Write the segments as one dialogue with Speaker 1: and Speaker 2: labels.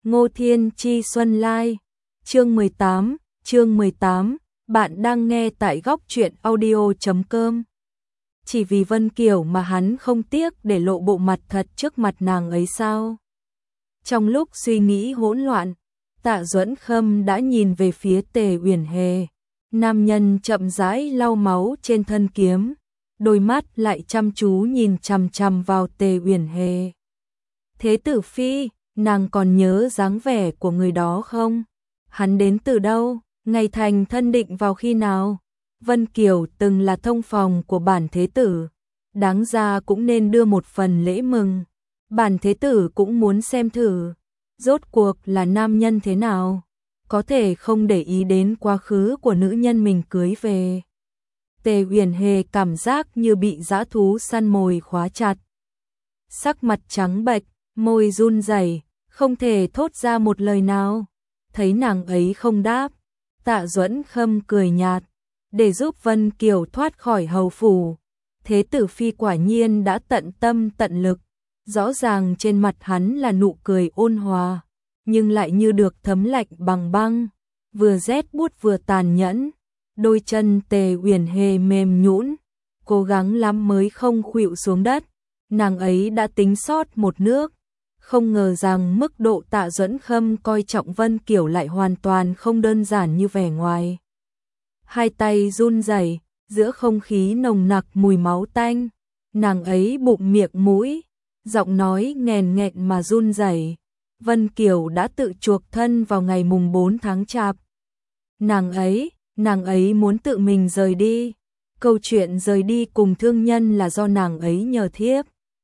Speaker 1: Ngô Thiên Chi Xuân Lai. Chương 18, bạn đang nghe tại góc truyện audio.com. Chỉ vì Vân Kiều mà hắn không tiếc để lộ bộ mặt thật trước mặt nàng ấy sao? Trong lúc suy nghĩ hỗn loạn, Tạ Duẫn Khâm đã nhìn về phía Tề Uyển Hề. Nam nhân chậm rãi lau máu trên thân kiếm, đôi mắt lại chăm chú nhìn chằm chằm vào Tề Uyển Hề. Thế tử phi, nàng còn nhớ dáng vẻ của người đó không? Hắn đến từ đâu? Ngày thành thân định vào khi nào? Vân Kiều từng là thông phòng của bản thế tử, đáng ra cũng nên đưa một phần lễ mừng. Bản thế tử cũng muốn xem thử, rốt cuộc là nam nhân thế nào, có thể không để ý đến quá khứ của nữ nhân mình cưới về. Tề Uyển Hề cảm giác như bị dã thú săn mồi khóa chặt. Sắc mặt trắng bệch, môi run rẩy, không thể thốt ra một lời nào. Thấy nàng ấy không đáp, Tạ Duẫn Khâm cười nhạt, để giúp Vân Kiều thoát khỏi hầu phủ. Thế tử phi quả nhiên đã tận tâm tận lực, rõ ràng trên mặt hắn là nụ cười ôn hòa, nhưng lại như được thấm lạnh bằng băng, vừa rét buốt vừa tàn nhẫn. Đôi chân Tề Uyển Hề mềm nhũn, cố gắng lắm mới không khuỵu xuống đất. Nàng ấy đã tính sót một nước, không ngờ rằng mức độ Tạ Duẫn Khâm coi trọng Vân Kiều lại hoàn toàn không đơn giản như vẻ ngoài. Hai tay run rẩy, giữa không khí nồng nặc mùi máu tanh, nàng ấy bụng miệng mũi, giọng nói nghèn nghẹn mà run rẩy. Vân Kiều đã tự chuộc thân vào ngày mùng 4 tháng Chạp. Nàng ấy muốn tự mình rời đi. Câu chuyện rời đi cùng thương nhân là do nàng ấy nhờ thiếp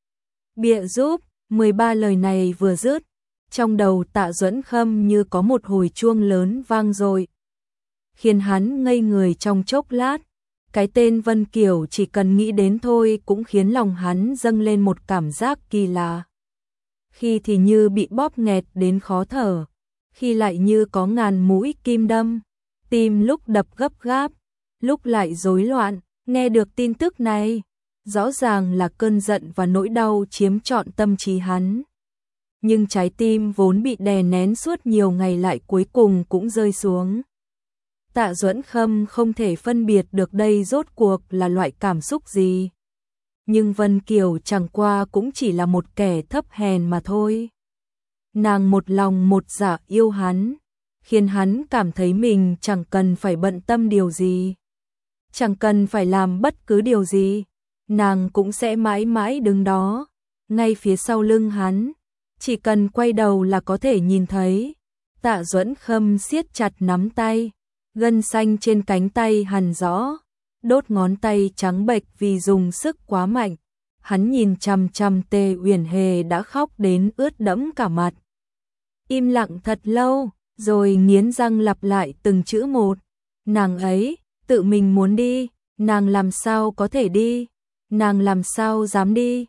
Speaker 1: bịa giúp. 13 lời này vừa dứt, trong đầu Tạ Duẫn Khâm như có một hồi chuông lớn vang dội, khiến hắn ngây người trong chốc lát. Cái tên Vân Kiều chỉ cần nghĩ đến thôi cũng khiến lòng hắn dâng lên một cảm giác kỳ lạ. Khi thì như bị bóp nghẹt đến khó thở, khi lại như có ngàn mũi kim đâm, tim lúc đập gấp gáp, lúc lại rối loạn. Nghe được tin tức này, rõ ràng là cơn giận và nỗi đau chiếm trọn tâm trí hắn. Nhưng trái tim vốn bị đè nén suốt nhiều ngày lại cuối cùng cũng rơi xuống. Tạ Duẫn Khâm không thể phân biệt được đây rốt cuộc là loại cảm xúc gì. Nhưng Vân Kiều chẳng qua cũng chỉ là một kẻ thấp hèn mà thôi. Nàng một lòng một dạ yêu hắn, khiến hắn cảm thấy mình chẳng cần phải bận tâm điều gì, chẳng cần phải làm bất cứ điều gì. Nàng cũng sẽ mãi mãi đứng đó, ngay phía sau lưng hắn, chỉ cần quay đầu là có thể nhìn thấy. Tạ Duẫn Khâm siết chặt nắm tay, gân xanh trên cánh tay hằn rõ, đốt ngón tay trắng bệch vì dùng sức quá mạnh. Hắn nhìn chằm chằm Tề Uyển Hề đã khóc đến ướt đẫm cả mặt. Im lặng thật lâu, rồi nghiến răng lặp lại từng chữ một. Nàng ấy, tự mình muốn đi, nàng làm sao có thể đi? Nàng làm sao dám đi?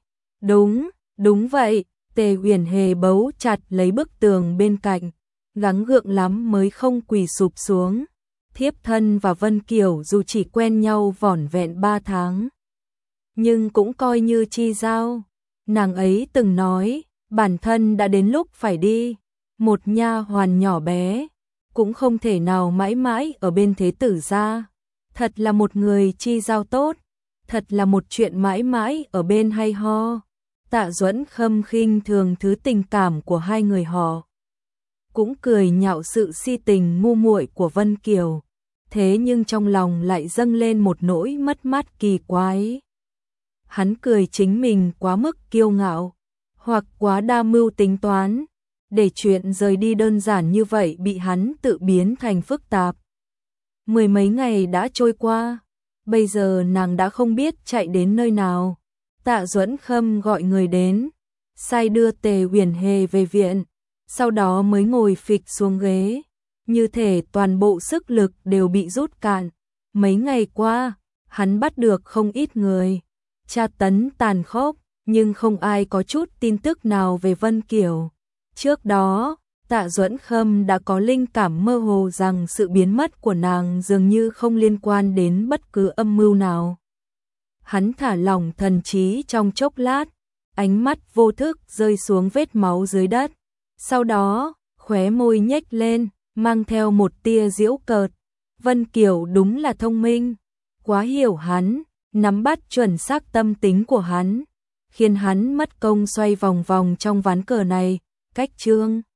Speaker 1: Đúng vậy. Tề Uyển Hề bấu chặt lấy bức tường bên cạnh, gắng gượng lắm mới không quỳ sụp xuống. Thiếp thân và Vân Kiều dù chỉ quen nhau vỏn vẹn 3 tháng, nhưng cũng coi như chi giao. Nàng ấy từng nói, bản thân đã đến lúc phải đi. Một nha hoàn nhỏ bé, cũng không thể nào mãi mãi ở bên thế tử gia. Thật là một người chi giao tốt, thật là một chuyện mãi mãi ở bên hay ho. Tạ Duẫn Khâm khinh thường thứ tình cảm của hai người họ, cũng cười nhạo sự si tình ngu muội của Vân Kiều. Thế nhưng trong lòng lại dâng lên một nỗi mất mát kỳ quái. Hắn cười chính mình quá mức kiêu ngạo, hoặc quá đa mưu tính toán, để chuyện rời đi đơn giản như vậy bị hắn tự biến thành phức tạp. 10 mấy ngày đã trôi qua, bây giờ nàng đã không biết chạy đến nơi nào. Tạ Duẫn Khâm gọi người đến, sai đưa Tề Uyển Hề về viện, sau đó mới ngồi phịch xuống ghế, như thể toàn bộ sức lực đều bị rút cạn. Mấy ngày qua, hắn bắt được không ít người, tra tấn tàn khốc, nhưng không ai có chút tin tức nào về Vân Kiều. Trước đó, Tạ Duẫn Khâm đã có linh cảm mơ hồ rằng sự biến mất của nàng dường như không liên quan đến bất cứ âm mưu nào. Hắn thả lỏng thần trí trong chốc lát, ánh mắt vô thức rơi xuống vết máu dưới đất. Sau đó, khóe môi nhếch lên, mang theo một tia giễu cợt. Vân Kiều đúng là thông minh, quá hiểu hắn, nắm bắt chuẩn xác tâm tính của hắn, khiến hắn mất công xoay vòng vòng trong ván cờ này. Cách Trương